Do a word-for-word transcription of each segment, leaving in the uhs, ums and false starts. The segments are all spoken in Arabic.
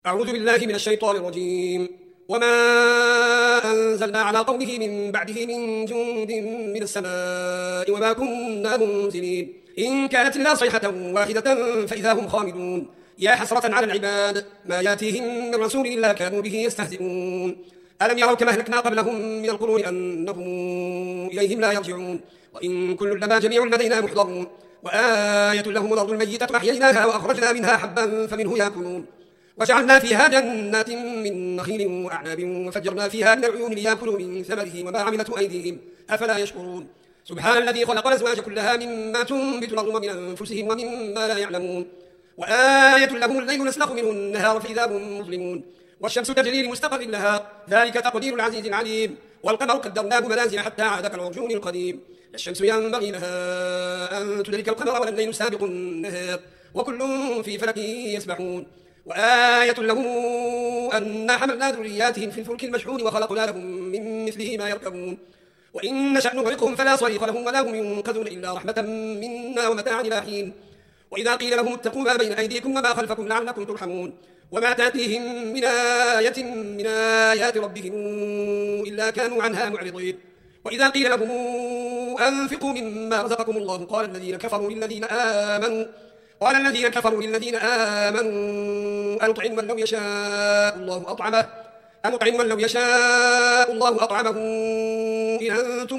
أعوذ بالله من الشيطان الرجيم. وما أنزلنا على قومه من بعده من جند من السماء وما كنا منزلين إن كانت إلا صيحة واحدة فإذا هم خامدون يا حسرة على العباد ما ياتيهم من رسول إلا كانوا به يستهزئون ألم يروا كما أهلكنا قبلهم من القرون أنهم إليهم لا يرجعون وإن كل لما جميع لدينا محضرون وآية لهم الأرض الميتة فأحييناها وأخرجنا منها حبا فمنه يأكلون وجعلنا فيها جنات من نخيل وأعناب وفجرنا فيها من العيون ليأكلوا من ثمره وما عملته أيديهم أفلا يشكرون سبحان الذي خلق الأزواج كلها مما تنبت الأرض ومن أنفسهم ومما لا يعلمون وآية لهم الليل نسلخ منه النهار فإذا هم مظلمون والشمس تجري لمستقر لها ذلك تقدير العزيز العليم والقمر قدرناه منازل حتى عاد كالعرجون القديم الشمس ينبغي لها أن تدرك القمر ولا الليل سابق النهار وكل في فلك يسبحون وآية لهم أن حملنا ذرياتهم في الفلك المشحون وخلقنا لهم من مثله ما يركبون وإن نشأ نغرقهم فلا صريخ لهم ولا هم ينقذون إلا رحمة منا ومتاعا إلى حين وإذا قيل لهم اتقوا ما بين أيديكم وما خلفكم لعلكم ترحمون وما تأتيهم من آية من آيات ربهم إلا كانوا عنها معرضين وإذا قيل لهم أنفقوا مما رزقكم الله قال الذين كفروا للذين آمنوا قال الذين كفروا للذين آمنوا أنطعم من لو يشاء الله أطعمه أنطعم من لو يشاء الله أطعمه إن أنتم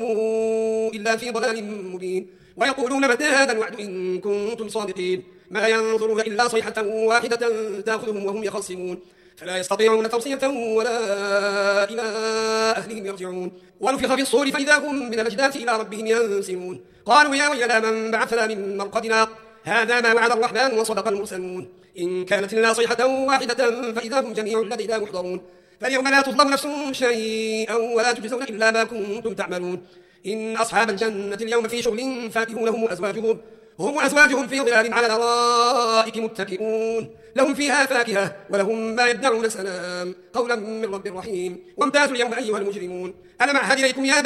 إلا في ضلال مبين ويقولون متى هذا الوعد إن كنتم صادقين ما ينظرون إلا صيحة واحدة تأخذهم وهم يخصمون فلا يستطيعون توصية ولا إلى أهلهم يرجعون ونفخ في الصور فإذا هم من الأجداث إلى ربهم ينسلون قالوا يا ويلنا من بعثنا من مرقدنا هذا ما وعد الرحمن وصدق المرسلون إن كانت إلا صيحة واحدة فإذا هم جميع لدينا محضرون فاليوم لا تظلم نفس شيئا ولا تجزون إلا ما كنتم تعملون إن أصحاب الجنة اليوم في شغل فاكهون هم وأزواجهم هم وأزواجهم في ظلال على الأرائك متكئون لهم فيها فاكهة ولهم ما يدعون سلام قولا من رب رحيم وامتازوا اليوم أيها المجرمون ألم أعهد إليكم يا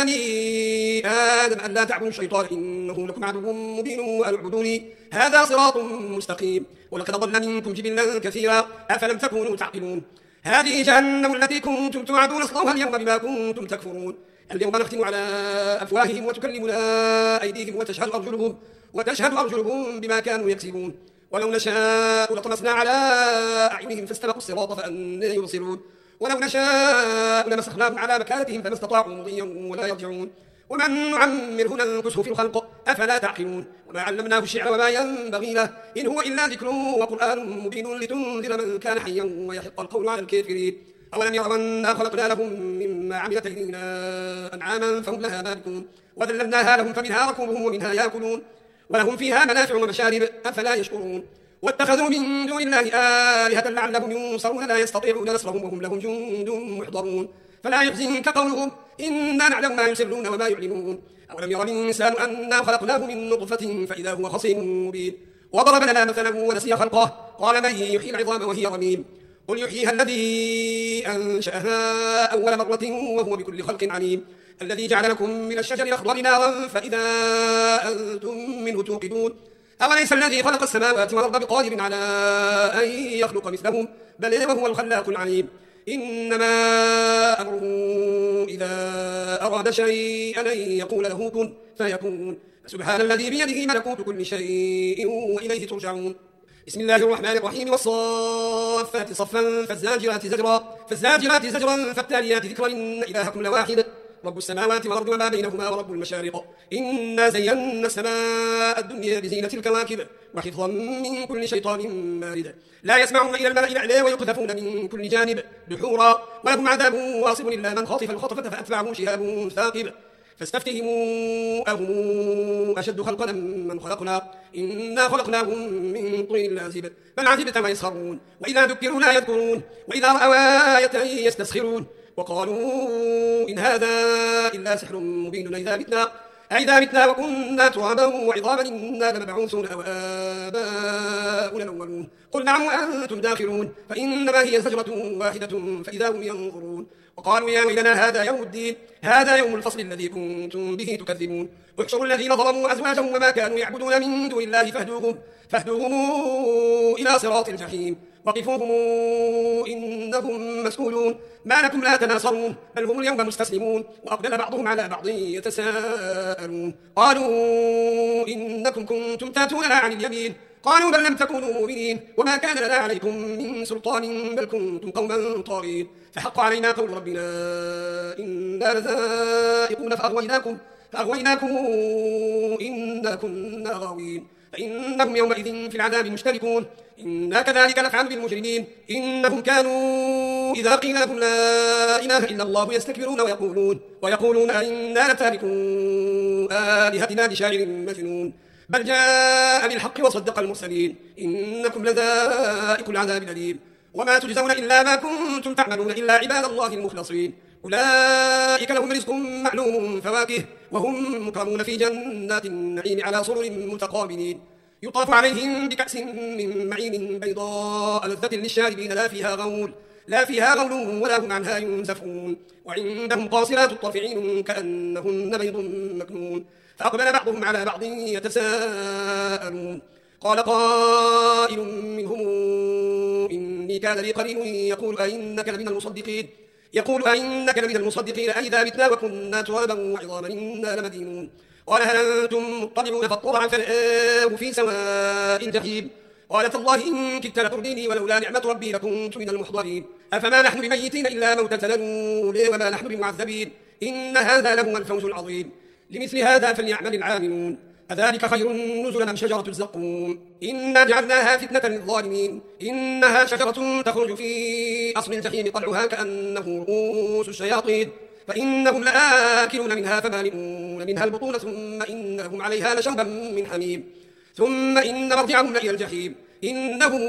بني آدم أن لا تعبدوا الشيطان إنه لكم عدو مبين وأن اعبدوني هذا صراط مستقيم ولقد ضل منكم جبلا كثيرا أفلم تكونوا تعقلون هذه جهنم التي كنتم توعدون اصلوها اليوم بما كنتم تكفرون اليوم نختم على أفواههم وتكلمنا أيديهم وتشهد أرجلهم وتشهد أرجلهم بما كانوا يكسبون ولو نشاء لطمسنا على أعينهم فاستبقوا الصراط فأنى يبصرون ولو نشاء لمسخناهم على مكانتهم فما استطاعوا مضيا ولا يرجعون ومن نعمره ننكسه في الخلق أفلا تعقلون وما علمناه الشعر وما ينبغي له إن هو إلا ذكر وقرآن مبين لتنذر من كان حيا ويحق القول على الكافرين أولم يروا أنا خلقنا لهم مما عملت أيدينا أنعاما فهم لها مالكون وذللناها لهم فمنها ركوبهم ومنها يأكلون ولهم فيها منافع ومشارب أفلا يشكرون واتخذوا من دون الله آلهة لعلهم ينصرون لا يستطيعون نصرهم وهم لهم جند محضرون فلا يحزنك قولهم إنا نعلم ما يسرون وما يعلنون أولم يرى الإنسان أنا خلقناه من نطفة فإذا هو خصيم مبين وضرب لنا مثلا ونسي خلقه قال من يحيي العظام وهي رميم قل يحييها الذي أنشأها أول مرة وهو بكل خلق عليم الذي جعل لكم من الشجر الأخضر نارا فإذا أنتم منه توقدون أوليس الذي خلق السماوات والأرض بقادر على أن يخلق مثلهم بل وهو الخلاق العليم إنما أمره إذا أراد شيئا أن يقول له كن فيكون سبحان الذي بيده ملكوت كل شيء وإليه ترجعون بسم الله الرحمن الرحيم والصافات صفا فالزاجرات زجرا فالزاجرات زجرا فالتاليات ذكرا إن إلهكم لواحد رب السماوات والأرض وما بينهما ورب المشارق إنا زينا السماء الدنيا بزينة الكواكب وحفظا من كل شيطان مارد لا يسمعون إلى الملأ الأعلى ويقذفون من كل جانب دحورا ولهم عذاب واصب إلا من خاطف الخطفة فأتبعه شهاب ثاقب فاستفتهموا أهم أشد خلقا من خلقنا إنا خلقناهم من طين لازب بل عجبت ما يسخرون وإذا ذكروا لا يذكرون وإذا رأوا آية يستسخرون وقالوا إن هذا إلا سحر مبين أئذا متنا أئذا متنا وكنا ترابا وعظاما إنا لمبعوثون أو آباؤنا الأولون قل نعم وأنتم داخلون فإنما هي زجرة واحدة فإذا هم ينظرون وقالوا يا ويلنا هذا يوم الدين هذا يوم الفصل الذي كنتم به تكذبون احشروا الذين ظلموا أزواجهم وما كانوا يعبدون من دون الله فاهدوهم, فاهدوهم إلى صراط الجحيم وقفوهم إنهم مسؤولون ما لكم لا تناصرون بل هم اليوم مستسلمون وأقبل بعضهم على بعض يتساءلون قالوا إنكم كنتم تأتوننا عن اليمين قالوا بل لم تكونوا مؤمنين وما كان لنا عليكم من سلطان بل كنتم قوما طاغين فحق علينا قول ربنا إنا لذائقون فأغويناكم فأغويناكم إنا كنا غاوين فإنهم يومئذ في العذاب مشتركون إنا كذلك نفعل بالمجرمين إنهم كانوا إذا قيل لهم لا إله إلا الله يستكبرون ويقولون ويقولون إنا لتاركو آلهتنا لشاعر مجنون بل جاء بالحق وصدق المرسلين إنكم لذائق العذاب الأليم وما تجزون إلا ما كنتم تعملون إلا عباد الله المخلصين أولئك لهم رزق معلوم فواكه وهم مكرمون في جنات النعيم على سرر متقابلين يطاف عليهم بكأس من معين بيضاء لذة للشاربين لا فيها غول لا فيها غول ولا هم عنها ينزفون وعندهم قاصرات الطرف عين كأنهن بيض مكنون فأقبل بعضهم على بعض يتساءلون قال قائل منهم إني كان لي قرين يقول أئنك لمن المصدقين يقول أئنك لمن المصدقين أئذا متنا وكنا ترابا وعظاما إنا لمدينون قال هل أنتم مطلعون فاطلع فرآه في سواء الجحيم قال تالله إن كدت لترديني ولولا نعمة ربي لكنت من المحضرين أفما نحن بميتين إلا موتتنا الأولى وما نحن بمعذبين إن هذا لهو الفوز العظيم لمثل هذا فليعمل العاملون أذلك خير نزلا أم شجرة الزقوم إنا جعلناها فتنة للظالمين إنها شجرة تخرج في أصل الجحيم طلعها كأنه رؤوس الشياطين فإنهم لآكلون منها فمالئون منها البطون ثم إنهم عليها لشربا من حميم ثم إن مرجعهم إلى الجحيم إنهم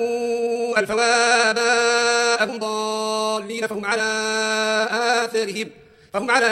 ألفوا آباءهم ضالين فهم على آثارهم فهم على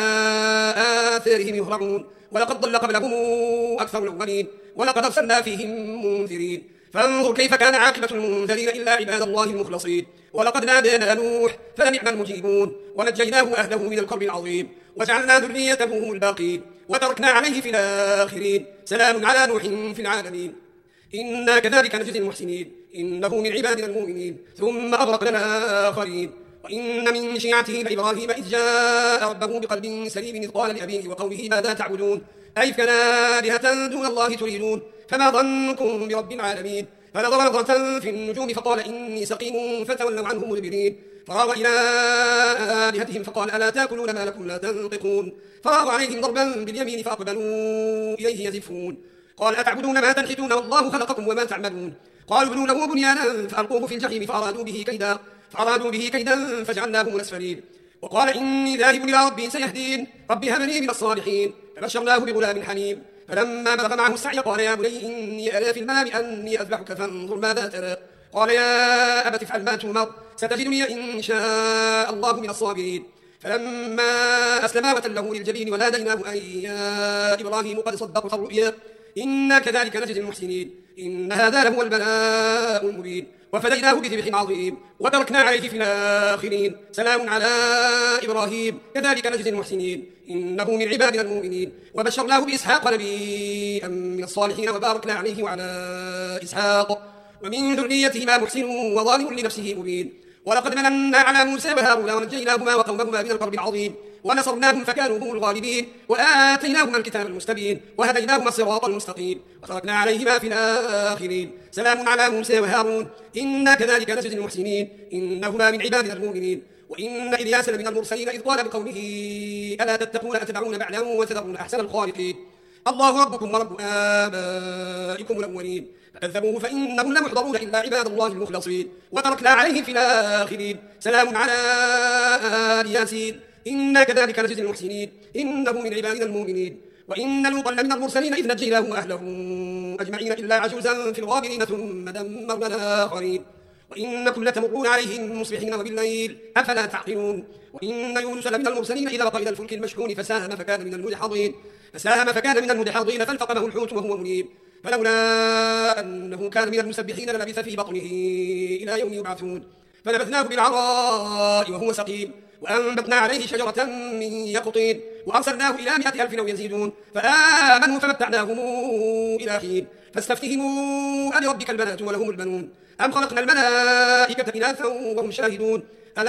آثارهم يهرعون ولقد ضل قبلهم أكثر الأولين ولقد أرسلنا فيهم منذرين فانظر كيف كان عاقبة المنذرين إلا عباد الله المخلصين ولقد نادانا نوح فلنعم المجيبون ونجيناه أهله من الكرب العظيم وجعلنا ذريته هم الباقين وتركنا عليه في الآخرين سلام على نوح في العالمين إنا كذلك نجزي المحسنين إنه من عبادنا المؤمنين ثم أغرقنا الآخرين وإن من شيعته لإبراهيم إذ جاء ربه بقلب سليم إذ قال لأبيه وقومه ماذا تعبدون أئفكا آلهة دون الله تريدون فما ظنكم برب العالمين فنظر نظرة في النجوم فقال إني سقيم فتولوا عنه مدبرين فراغ إلى آلهتهم فقال ألا تأكلون ما لكم لا تنطقون فراغ عليهم ضربا باليمين فأقبلوا إليه يزفون قال أتعبدون ما تنحتون والله خلقكم وما تعملون قالوا ابنوا له بنيانا فألقوه في الجحيم فأرادوا به كيدا فأرادوا به كيدا فجعلناهم الأسفلين وقال إني ذاهب إلى ربي سيهدين ربي هب لي من الصالحين فبشرناه بغلام حليم فلما بلغ معه السعي قال يا بني إني أرى في المنام أني أذبحك فانظر ماذا ترى قال يا أبت افعل ما تؤمر ستجدني إن شاء الله من الصابرين فلما أسلما وتله للجبين وناديناه أن يا إبراهيم قد صدقت الرؤيا إنا كذلك نجزي المحسنين إن هذا لهو البلاء المبين وفديناه بذبح عظيم وتركنا عليه في الآخرين سلام على إبراهيم كذلك نجزي المحسنين إنه من عبادنا المؤمنين وبشرناه بإسحاق نبيا من الصالحين وباركنا عليه وعلى إسحاق ومن ذريتهما محسن وظالم لنفسه مبين ولقد مننا على موسى وهارون ونجيناهما وقومهما من الكرب العظيم ونصرناهم فكانوا هم الغالبين وآتيناهما الكتاب المستبين وهديناهما الصراط المستقيم وتركنا عليهما في الآخرين سلام على موسى وهارون إنا كذلك نجزي المحسنين إنهما من عبادنا المؤمنين وإن إلياس لمن المرسلين إذ قال لقومه ألا تتقون أتدعون بعلا وتذرون أحسن الخالقين الله ربكم ورب آبائكم الأولين فكذبوه فإنهم لمحضرون إلا عباد الله المخلصين وتركنا عليه في الآخرين سلام على آل ياسين إنا كذلك نجزي المحسنين إنه من عبادنا المؤمنين وإن لوطا لمن المرسلين إذ نجيناه وأهله أجمعين إلا عجوزا في الغابرين ثم دمرنا الآخرين وإنكم لتمرون عليهم مصبحين وبالليل أفلا تعقلون وإن يونس لمن المرسلين إذا بقى إلى الفلك المشحون فساهم فكان من المدحضين فساهم فكان من المدحضين فالتقمه الحوت وهو مليم فلولا أنه كان من المسبحين للبث في بطنه إلى يوم يبعثون فنبذناه بالعراء وهو سقيم وأنبتنا عليه شجرة من يقطين وأرسلناه إلى مائة ألف أو يزيدون فآمنوا فمتعناهم إلى حين فاستفتهموا ألربك البنات ولهم البنون أم خلقنا الملائكة إناثا وهم شاهدون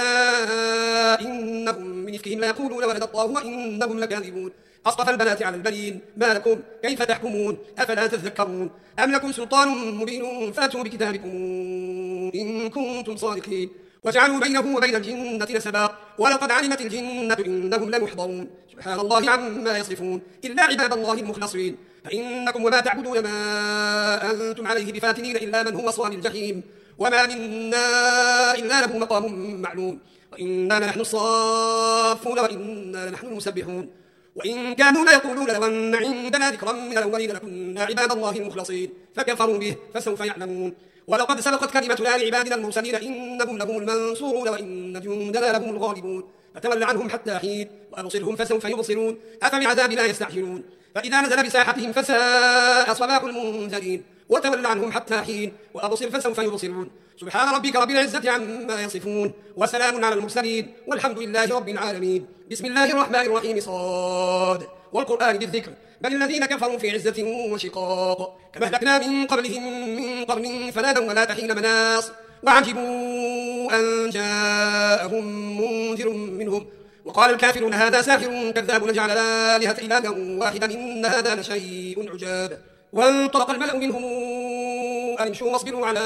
ألا إنهم من إفكهم ليقولون ولد الله وإنهم لكاذبون أصطفى البنات على البنين ما لكم كيف تحكمون أفلا تذكرون أم لكم سلطان مبين فأتوا بكتابكم إن كنتم صادقين وجعلوا بينه وبين الجنة نسبا ولقد علمت الجنة إنهم لمحضرون سبحان الله عما يصفون إلا عباد الله المخلصين فإنكم وما تعبدون ما أنتم عليه بفاتنين إلا من هو صال الجحيم وما منا إلا له مقام معلوم وإنا لنحن الصافون وإنا لنحن المسبحون وإن كانوا ليقولون لو أن عندنا ذكرا من الأولين لكنا عباد الله المخلصين فكفروا به فسوف يعلمون ولقد سبقت كلمتنا لعبادنا المرسلين إنهم لهم المنصورون وإن جندنا لهم الغالبون فتول عنهم حتى حين وأبصرهم فسوف يبصرون أفبعذابنا يستعجلون فإذا نزل بساحتهم فساء صباح المنذرين وتول عنهم حتى حين وأبصر فسوف يبصرون سبحان ربك رب العزة عما يصفون وسلام على المرسلين والحمد لله رب العالمين بسم الله الرحمن الرحيم صاد والقرآن بالذكر بل الذين كفروا في عزة وشقاق كما أهلكنا من قبلهم من قرن فنادوا ولا تحين مناص وعجبوا أن جاءهم منذر منهم وقال الكافرون هذا ساحر كذاب نجعل الآلهة إلها واحدا إن هذا لشيء عجاب وانطلق الملأ منهم أن امشوا واصبروا على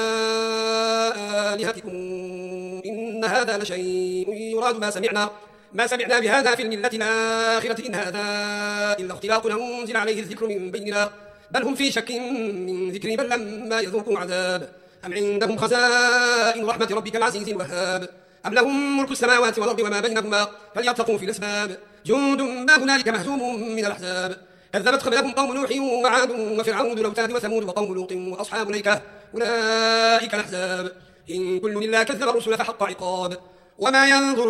آلهتكم إن هذا لشيء يراد ما سمعنا ما سمعنا بهذا في الملة الآخرة إن هذا إلا اختلاق أنزل عليه الذكر من بيننا بل هم في شك من ذكري بل لما يذوقوا عذاب أم عندهم خزائن رحمة ربك العزيز الوهاب أم لهم ملك السماوات والأرض وما بينهما فليرتقوا في الأسباب جند ما هنالك مهزوم من الأحزاب كذبت قبلهم قوم نوح وعاد وفرعون ذو الأوتاد وثمود وقوم لوط وأصحاب الأيكة أولئك الأحزاب إن كل إلا كذب الرسل فحق عقاب وما ينظر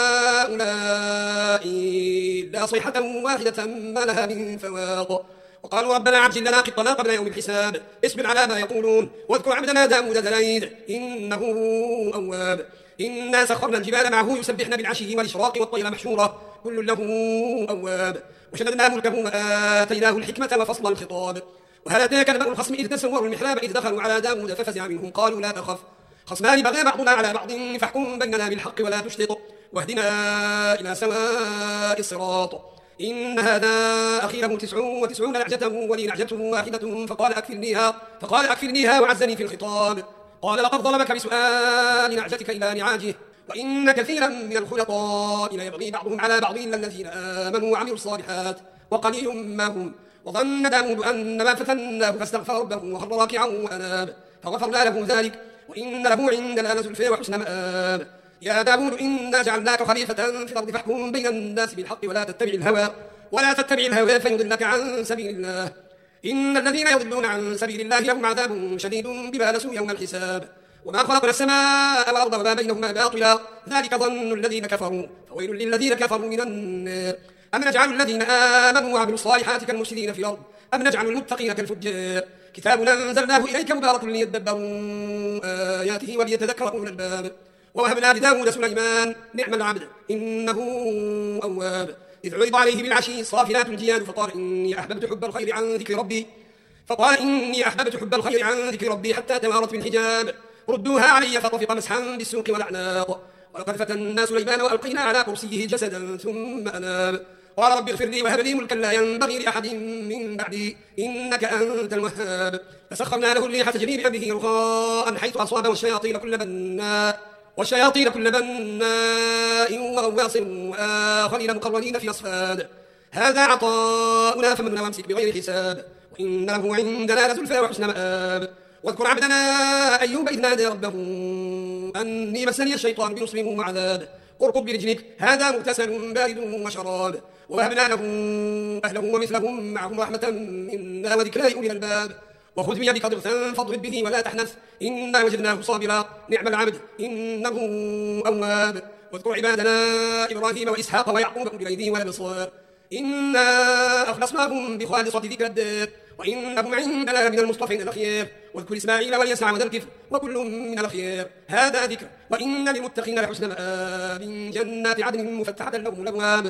هؤلاء إلا صيحة واحدة ما لها من فواق وقالوا ربنا عجل لنا قطنا قبل يوم الحساب اصبر على ما يقولون واذكر عبدنا داود ذا الأيد إنه أواب إنا سخرنا الجبال معه يسبحن بالعشي والإشراق والطير محشورة كل له أواب وشددنا ملكه وآتيناه الحكمة وفصل الخطاب وهل أتاك نبأ الخصم إذ تسوروا المحراب إذ دخلوا على داود ففزع منهم قالوا لا تخف خصمان بغى بعضنا على بعض فاحكم بيننا بالحق ولا تشطط واهدنا إلى سواء الصراط إن هذا أخي له تسع وتسعون نعجة ولي نعجة واحدة فقال أكفلنيها فقال أكفلنيها وعزني في الخطاب قال لقد ظلمك بسؤال نعجتك إلى نعاجه وإن كثيرا من الخلطاء ليبغي بعضهم على بعض إلا الذين آمنوا وعملوا الصالحات وقليل ما هم وظن داود أن ما فتناه فاستغفر ربه وخر راكعا وأناب فغفرنا له ذلك وإن له عندنا لزلفى وحسن مآب يا داود إنا جعلناك خليفة في الأرض فاحكم بين الناس بالحق ولا تتبع الهوى ولا تتبع الهوى فيضلك عن سبيل الله إن الذين يضلون عن سبيل الله لهم عذاب شديد بما نسوا يوم الحساب وما خلقنا السماء والأرض وما بينهما باطلا ذلك ظن الذين كفروا فويل للذين كفروا من النار أم نجعل الذين آمنوا وعملوا الصالحات كالمفسدين في الأرض أم نجعل المتقين كالفجار كتاب أنزلناه إليك مبارك ليدبروا آياته وليتذكر أولو الألباب ووهبنا لداود سليمان نعم العبد إنه أواب إذ عرض عليه بالعشي صافنات الجياد فقال إني أحببت حب الخير عن ذكر ربي فقال إني أحببت حب الخير عن ذكر ربي حتى توارت بالحجاب ردوها علي فطفق مسحا بالسوق والأعناق ولقد فتنا سليمان وألقينا على كرسيه جسدا ثم أناب قال رب اغفر لي وهب لي ملكا لا ينبغي لأحد من بعدي إنك أنت الوهاب فسخرنا له الريح تجري بأمره رخاء حيث أصاب والشياطين كل بناء والشياطين كل بناء وغواص وآخرين مقرنين في أصفاد هذا عطاؤنا فمن وامسك بغير حساب وإن له عندنا لزلفى وحسن مآب واذكر عبدنا أيوب إذ نادى ربه أني مسني الشيطان بنصب وعذاب اركض برجلك هذا مغتسل بارد وشراب ووهبنا له أهله ومثلهم معهم رحمة منا وذكرى لأولي الألباب وخذ بيدك ضغثا فاضرب به ولا تحنث إنا وجدناه صابرا نعم العبد إنه أواب واذكر عبادنا إبراهيم وإسحاق ويعقوب أولي الأيدي والأبصار إنا أخلصناهم بخالصة ذكر الدار وإنهم عندنا من المصطفين الأخيار واذكر إسماعيل واليسع وذا الكفر وكل من الأخيار هذا ذكر وإن للمتقين لحسن مآب جنات عدن مفتحة لهم الأبواب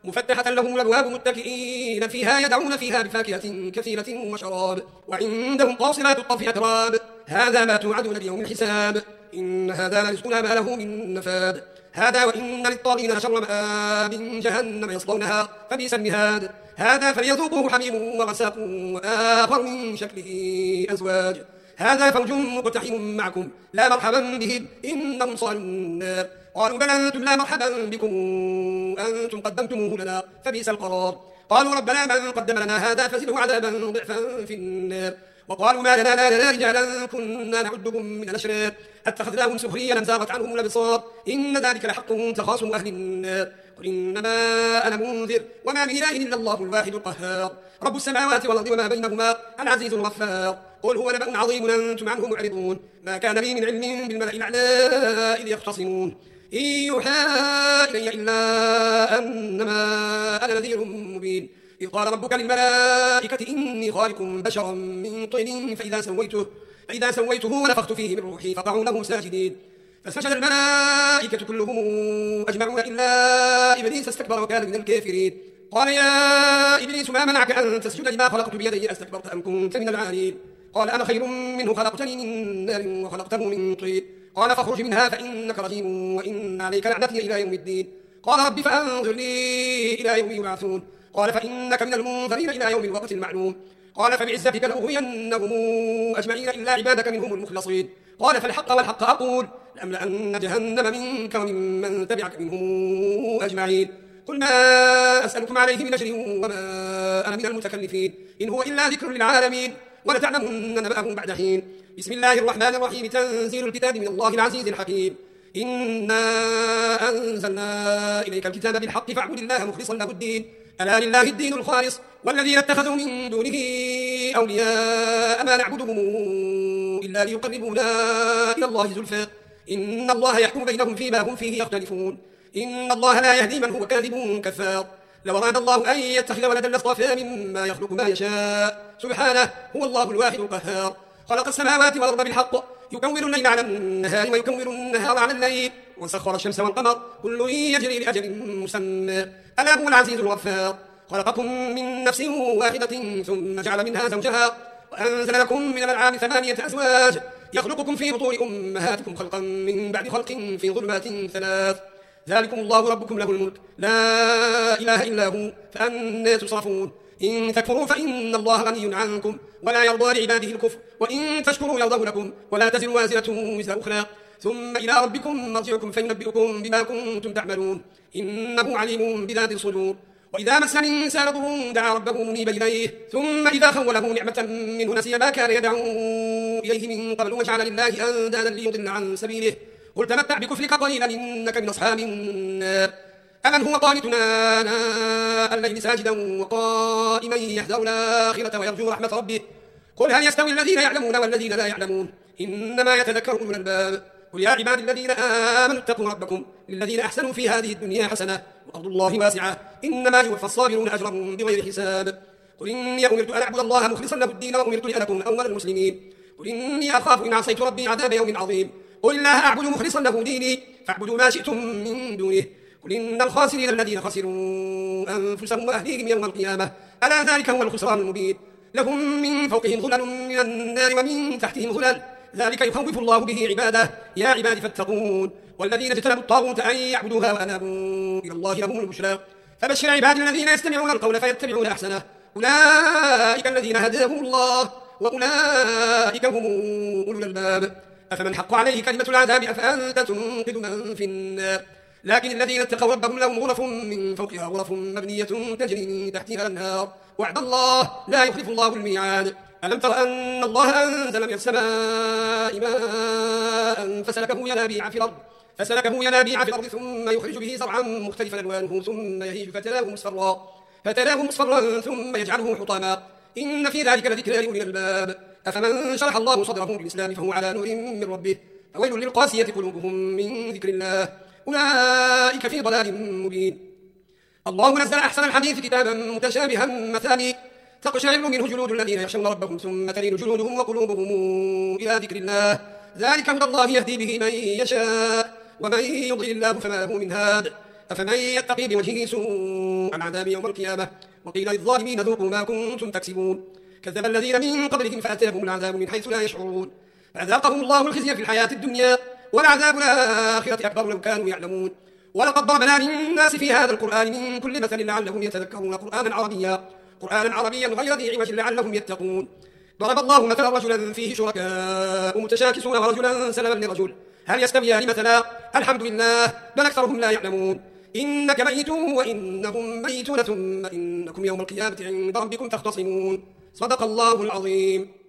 مفتحة لهم الأبواب متكئين فيها يدعون فيها بفاكهة كثيرة وشراب وعندهم قاصرات الطرف أتراب هذا ما توعدون ليوم الحساب إن هذا لرزقنا ما له من نفاد هذا وإن للطاغين لشر مآب جهنم يصلونها فبئس المهاد هذا فليذوقوه حميم وغساق وآخر من شكله أزواج هذا فوج مقتحم معكم لا مرحبا بهم إنهم صالوا النار قالوا بل أنتم لا مرحبا بكم أنتم قدمتموه لنا فبئس القرار قالوا ربنا من قدم لنا هذا فزده عذابا ضعفا في النار وقالوا ما لنا لا لنا رجالا كنا نعدهم من الأشرار اتخذناهم سخريا أم زاغت عنهم الأبصار إن ذلك لحق تخاصم أهل النار قل إنما أنا منذر وما من إله إلا الله الواحد القهار رب السماوات والأرض وما بينهما العزيز الغفار قل هو نبأ عظيم أنتم عنه معرضون ما كان لي من علم بالملأ الأعلى إذ يختصمون إن يوحى إلي إلا أنما أنا نذير مبين إذ قال ربك للملائكة إني خالق بشرا من طين فإذا سويته, فإذا سويته ونفخت فيه من روحي فقعوا له ساجدين فسجد الملائكة كلهم أجمعون إلا إبليس استكبر وكان من الكافرين قال يا إبليس ما منعك أن تسجد لما خلقت بيدي أستكبرت أم كنت من العالين قال أنا خير منه خلقتني من نار وخلقته من طين قال فاخرج منها فإنك رجيم وإن عليك لعنتي إلى يوم الدين قال رب فأنظرني إلى يوم يبعثون قال فإنك من المنذرين إلى يوم الوقت المعلوم قال فبعزتك لأغوينهم أجمعين إلا عبادك منهم المخلصين قال فالحق والحق أقول لأملأن جهنم منك وممن تبعك منهم أجمعين قل ما أسألكم عليه من أجر وما أنا من المتكلفين إن هو إلا ذكر للعالمين ولتعلمن نبأه بعد حين بسم الله الرحمن الرحيم تنزيل الكتاب من الله العزيز الحكيم إنا أنزلنا إليك الكتاب بالحق فاعبد الله مخلصا له الدين ألا لله الدين الخالص والذين اتخذوا من دونه أولياء ما نعبدهم إلا ليقربونا إلى الله زلفى إن الله يحكم بينهم فيما هم فيه يختلفون إن الله لا يهدي من هو كاذب كفار لو أراد الله أن يتخذ ولدا لاصطفى مما يخلق ما يشاء سبحانه هو الله الواحد القهار خلق السماوات والأرض بالحق يكور الليل على النهار ويكور النهار على الليل وسخر الشمس والقمر كل يجري لأجل مسمى ألا هو العزيز الغفار خلقكم من نفس واحدة ثم جعل منها زوجها وأنزل لكم من الأنعام ثمانية أزواج يخلقكم في بطون أمهاتكم خلقا من بعد خلق في ظلمات ثلاث ذلكم الله ربكم له الملك لا إله إلا هو فأنى تصرفون إن تكفروا فإن الله غني عنكم ولا يرضى لعباده الكفر وإن تشكروا يرضه لكم ولا تزر وازرة وزر أخرى ثم إلى ربكم مرجعكم فينبئكم بما كنتم تعملون إنه عليم بذات الصدور وإذا مس الإنسان ضر دعا ربه منيبا إليه ثم إذا خوله نعمة منه نسي ما كان يدعو إليه من قبل وجعل لله أندادا ليضل عن سبيله قل تمتع بكفرك قليلا إنك من أصحاب النار أمن هو قانت آناء الليل ساجدا وقائما يحذر الآخرة ويرجو رحمة ربه قل هل يستوي الذين يعلمون والذين لا يعلمون إنما يتذكر أولو الألباب قل يا عبادي الذين آمنوا اتقوا ربكم للذين أحسنوا في هذه الدنيا حسنة وأرض الله واسعة إنما يوفى الصابرون أجرهم بغير حساب قل إني أمرت أن أعبد الله مخلصا له الدين وأمرت لأن أكون أول المسلمين قل إني أخاف إن عصيت ربي عذاب يوم عظيم قل الله أعبد مخلصا له ديني فاعبدوا ما شئتم من دونه قل إن الخاسرين الذين خسروا أنفسهم وأهليهم يوم القيامة ألا ذلك هو الخسران المبين لهم من فوقهم ظلل من النار ومن تحتهم ظلل ذلك يخوف الله به عباده يا عبادي فاتقون والذين اجتنبوا الطاغوت أن يعبدوها وأنابوا إلى الله لهم البشرى فبشر عبادي الذين يستمعون القول فيتبعون أحسنه أولئك الذين هداهم الله وأولئك هم أولو الألباب أفمن حق عليه كلمة العذاب أفأنت تنقذ من في النار لكن الذين اتقوا ربهم لهم غرف من فوقها غرف مبنية تجري من تحتها الأنهار وعد الله لا يخلف الله الميعاد ألم تر أن الله أنزل من السماء ماء فسلكه ينابيع في الأرض فسلكه ينابيع في الأرض ثم يخرج به زرعا مختلفا ألوانه ثم يهيج فتراه مصفرا فتراه مصفرا ثم يجعله حطاما إن في ذلك لذكرى لأولي الألباب أفمن شرح الله صدره للإسلام فهو على نور من ربه فويل للقاسية قلوبهم من ذكر الله أولئك في ضلال مبين الله نزل أحسن الحديث كتابا متشابها مثاني تقشعر منه جلود الذين يخشون ربهم ثم تلين جلودهم وقلوبهم إلى ذكر الله ذلك هدى الله يهدي به من يشاء ومن يضلل الله فما له من هاد أفمن يتقي بوجهه سوء عن عذاب يوم القيامة وقيل للظالمين ذوقوا ما كنتم تكسبون كذب الذين من قبلهم فأتاهم العذاب من حيث لا يشعرون فأذاقهم الله الخزي في الحياة الدنيا ولعذاب الآخرة أكبر لو كانوا يعلمون ولقد ضربنا للناس في هذا القرآن من كل مثل لعلهم يتذكرون قرآنا عربيا قرآنا عربيا غير ذي عوج لعلهم يتقون ضرب الله مثلا رجلا فيه شركاء متشاكسون ورجلا سلما لرجل هل يستويان مثلا الحمد لله بل أكثرهم لا يعلمون إنك ميت وإنهم ميتون ثم إنكم يوم القيامة عند ربكم تختصمون صدق الله العظيم.